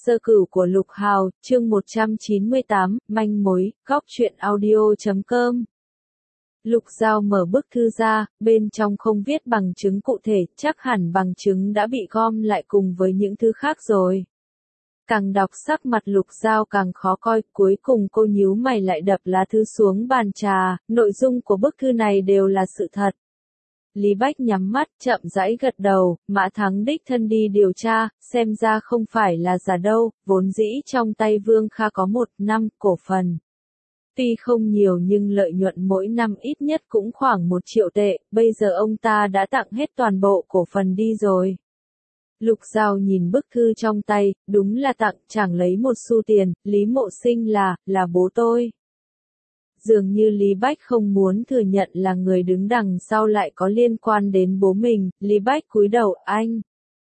Sơ cửu của Lục Hào, chương 198, manh mối, góc truyện audio.com. Lục Giao mở bức thư ra, bên trong không viết bằng chứng cụ thể, chắc hẳn bằng chứng đã bị gom lại cùng với những thứ khác rồi. Càng đọc sắc mặt Lục Giao càng khó coi, cuối cùng cô nhíu mày lại đập lá thư xuống bàn trà, nội dung của bức thư này đều là sự thật. Lý Bách nhắm mắt, chậm rãi gật đầu, Mã Thắng đích thân đi điều tra, xem ra không phải là giả đâu, vốn dĩ trong tay Vương Kha có 1 năm cổ phần. Tuy không nhiều nhưng lợi nhuận mỗi năm ít nhất cũng khoảng 1 triệu tệ, bây giờ ông ta đã tặng hết toàn bộ cổ phần đi rồi. Lục Giao nhìn bức thư trong tay, đúng là tặng, chẳng lấy một xu tiền, Lý Mộ Sinh là bố tôi. Dường như Lý Bách không muốn thừa nhận là người đứng đằng sau lại có liên quan đến bố mình, Lý Bách cúi đầu, anh.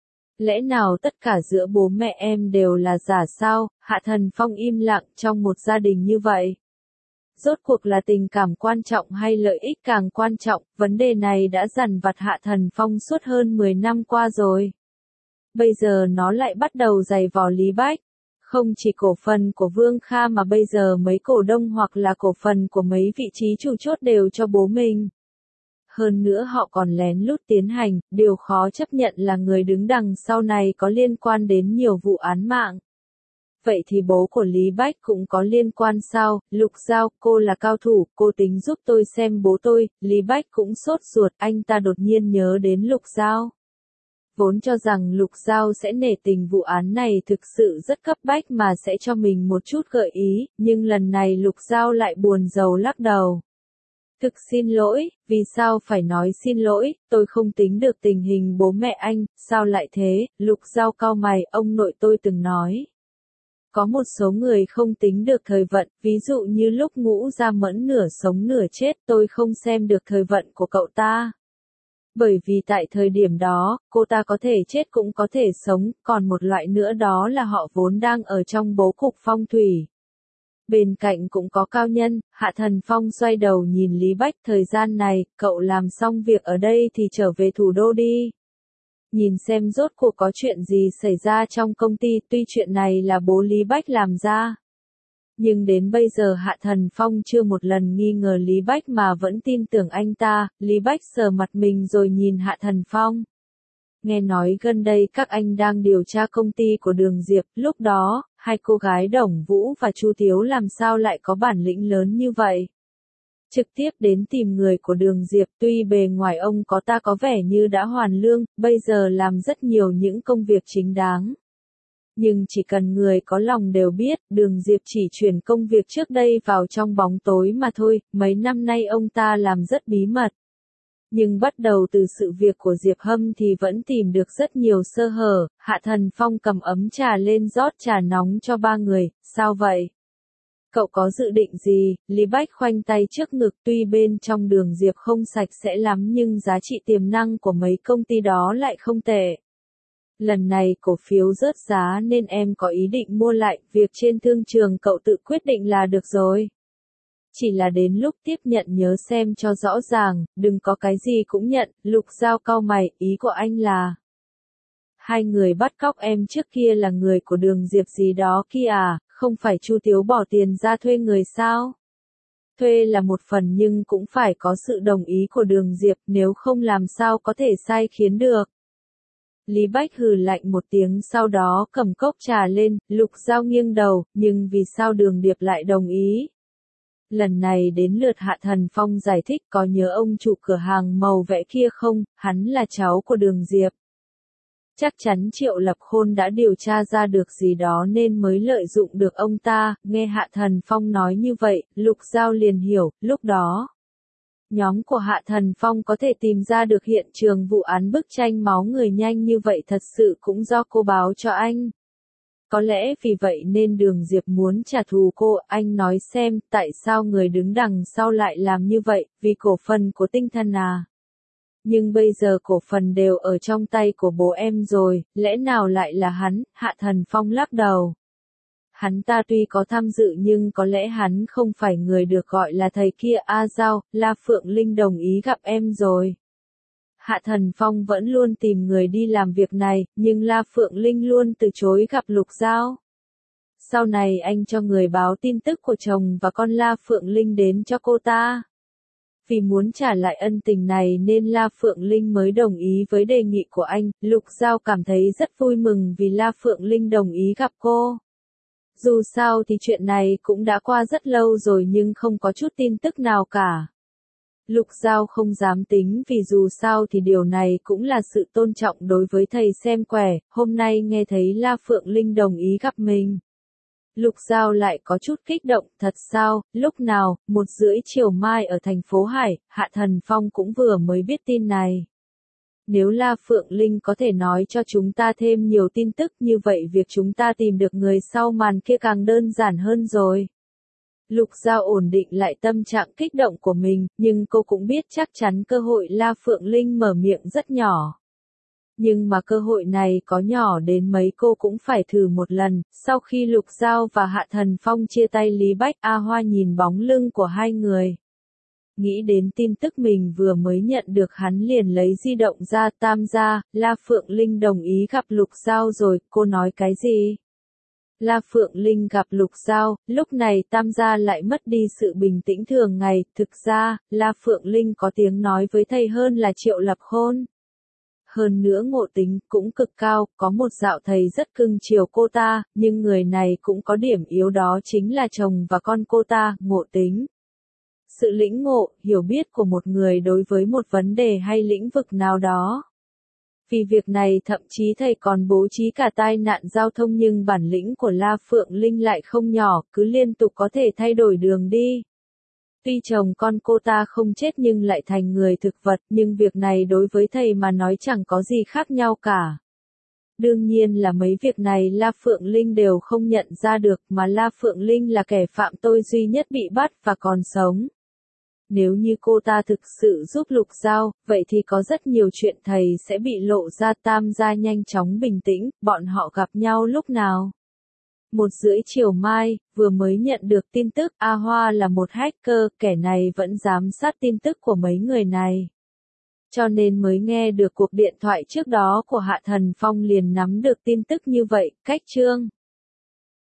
Lẽ nào tất cả giữa bố mẹ em đều là giả sao? Hạ Thần Phong im lặng trong một gia đình như vậy. Rốt cuộc là tình cảm quan trọng hay lợi ích càng quan trọng, vấn đề này đã dằn vặt Hạ Thần Phong suốt hơn 10 năm qua rồi. Bây giờ nó lại bắt đầu giày vò Lý Bách. Không chỉ cổ phần của Vương Kha mà bây giờ mấy cổ đông hoặc là cổ phần của mấy vị trí chủ chốt đều cho bố mình. Hơn nữa họ còn lén lút tiến hành, điều khó chấp nhận là người đứng đằng sau này có liên quan đến nhiều vụ án mạng. Vậy thì bố của Lý Bách cũng có liên quan sao? Lục Giao, cô là cao thủ, cô tính giúp tôi xem bố tôi. Lý Bách cũng sốt ruột, anh ta đột nhiên nhớ đến Lục Giao. Vốn cho rằng Lục Giao sẽ nể tình vụ án này thực sự rất cấp bách mà sẽ cho mình một chút gợi ý, nhưng lần này Lục Giao lại buồn rầu lắc đầu. Thực xin lỗi, vì sao phải nói xin lỗi, tôi không tính được tình hình bố mẹ anh, sao lại thế? Lục Giao cau mày, ông nội tôi từng nói. Có một số người không tính được thời vận, ví dụ như lúc Ngũ Gia Mẫn nửa sống nửa chết, tôi không xem được thời vận của cậu ta. Bởi vì tại thời điểm đó, cô ta có thể chết cũng có thể sống, còn một loại nữa đó là họ vốn đang ở trong bố cục phong thủy. Bên cạnh cũng có cao nhân, Hạ Thần Phong xoay đầu nhìn Lý Bách, thời gian này, cậu làm xong việc ở đây thì trở về thủ đô đi. Nhìn xem rốt cuộc có chuyện gì xảy ra trong công ty, tuy chuyện này là bố Lý Bách làm ra. Nhưng đến bây giờ Hạ Thần Phong chưa một lần nghi ngờ Lý Bách mà vẫn tin tưởng anh ta, Lý Bách sờ mặt mình rồi nhìn Hạ Thần Phong. Nghe nói gần đây các anh đang điều tra công ty của Đường Diệp, lúc đó, hai cô gái Đồng Vũ và Chu Tiếu làm sao lại có bản lĩnh lớn như vậy? Trực tiếp đến tìm người của Đường Diệp, tuy bề ngoài ông ta có vẻ như đã hoàn lương, bây giờ làm rất nhiều những công việc chính đáng. Nhưng chỉ cần người có lòng đều biết, Đường Diệp chỉ chuyển công việc trước đây vào trong bóng tối mà thôi, mấy năm nay ông ta làm rất bí mật. Nhưng bắt đầu từ sự việc của Diệp Hâm thì vẫn tìm được rất nhiều sơ hở. Hạ Thần Phong cầm ấm trà lên rót trà nóng cho 3 người, sao vậy? Cậu có dự định gì? Lý Bách khoanh tay trước ngực, tuy bên trong Đường Diệp không sạch sẽ lắm nhưng giá trị tiềm năng của mấy công ty đó lại không tệ. Lần này cổ phiếu rớt giá nên em có ý định mua lại, việc trên thương trường cậu tự quyết định là được rồi. Chỉ là đến lúc tiếp nhận nhớ xem cho rõ ràng, đừng có cái gì cũng nhận. Lục Giao cau mày, ý của anh là... Hai người bắt cóc em trước kia là người của Đường Diệp gì đó kia à, không phải Chu Tiếu bỏ tiền ra thuê người sao? Thuê là một phần nhưng cũng phải có sự đồng ý của Đường Diệp, nếu không làm sao có thể sai khiến được. Lý Bách hừ lạnh một tiếng sau đó cầm cốc trà lên, Lục Giao nghiêng đầu, nhưng vì sao Đường Điệp lại đồng ý? Lần này đến lượt Hạ Thần Phong giải thích, có nhớ ông chủ cửa hàng màu vẽ kia không, hắn là cháu của Đường Diệp. Chắc chắn Triệu Lập Khôn đã điều tra ra được gì đó nên mới lợi dụng được ông ta, nghe Hạ Thần Phong nói như vậy, Lục Giao liền hiểu, lúc đó. Nhóm của Hạ Thần Phong có thể tìm ra được hiện trường vụ án bức tranh máu người nhanh như vậy thật sự cũng do cô báo cho anh. Có lẽ vì vậy nên Đường Diệp muốn trả thù cô, anh nói xem, tại sao người đứng đằng sau lại làm như vậy, vì cổ phần của Tinh Thần à? Nhưng bây giờ cổ phần đều ở trong tay của bố em rồi, lẽ nào lại là hắn? Hạ Thần Phong lắc đầu. Hắn ta tuy có tham dự nhưng có lẽ hắn không phải người được gọi là thầy kia. A Giao, La Phượng Linh đồng ý gặp em rồi. Hạ Thần Phong vẫn luôn tìm người đi làm việc này, nhưng La Phượng Linh luôn từ chối gặp Lục Giao. Sau này anh cho người báo tin tức của chồng và con La Phượng Linh đến cho cô ta. Vì muốn trả lại ân tình này nên La Phượng Linh mới đồng ý với đề nghị của anh. Lục Giao cảm thấy rất vui mừng vì La Phượng Linh đồng ý gặp cô. Dù sao thì chuyện này cũng đã qua rất lâu rồi nhưng không có chút tin tức nào cả. Lục Giao không dám tính vì dù sao thì điều này cũng là sự tôn trọng đối với thầy xem quẻ. Hôm nay nghe thấy La Phượng Linh đồng ý gặp mình. Lục Giao lại có chút kích động, thật sao, lúc nào, 1:30 chiều mai ở thành phố Hải, Hạ Thần Phong cũng vừa mới biết tin này. Nếu La Phượng Linh có thể nói cho chúng ta thêm nhiều tin tức như vậy việc chúng ta tìm được người sau màn kia càng đơn giản hơn rồi. Lục Giao ổn định lại tâm trạng kích động của mình, nhưng cô cũng biết chắc chắn cơ hội La Phượng Linh mở miệng rất nhỏ. Nhưng mà cơ hội này có nhỏ đến mấy cô cũng phải thử một lần. Sau khi Lục Giao và Hạ Thần Phong chia tay Lý Bách, A Hoa nhìn bóng lưng của hai người. Nghĩ đến tin tức mình vừa mới nhận được hắn liền lấy di động ra. Tam gia, La Phượng Linh đồng ý gặp Lục Giao rồi, cô nói cái gì? La Phượng Linh gặp Lục Giao, lúc này Tam gia lại mất đi sự bình tĩnh thường ngày. Thực ra, La Phượng Linh có tiếng nói với thầy hơn là Triệu Lập Khôn. Hơn nữa ngộ tính cũng cực cao, có một dạo thầy rất cưng chiều cô ta, nhưng người này cũng có điểm yếu đó chính là chồng và con cô ta, ngộ tính. Sự lĩnh ngộ, hiểu biết của một người đối với một vấn đề hay lĩnh vực nào đó. Vì việc này thậm chí thầy còn bố trí cả tai nạn giao thông nhưng bản lĩnh của La Phượng Linh lại không nhỏ, cứ liên tục có thể thay đổi đường đi. Tuy chồng con cô ta không chết nhưng lại thành người thực vật, nhưng việc này đối với thầy mà nói chẳng có gì khác nhau cả. Đương nhiên là mấy việc này La Phượng Linh đều không nhận ra được mà La Phượng Linh là kẻ phạm tội duy nhất bị bắt và còn sống. Nếu như cô ta thực sự giúp Lục Giao, vậy thì có rất nhiều chuyện thầy sẽ bị lộ ra. Tam gia nhanh chóng bình tĩnh, bọn họ gặp nhau lúc nào? 1:30 chiều mai, vừa mới nhận được tin tức A Hoa là một hacker, kẻ này vẫn giám sát tin tức của mấy người này. Cho nên mới nghe được cuộc điện thoại trước đó của Hạ Thần Phong liền nắm được tin tức như vậy, cách chương.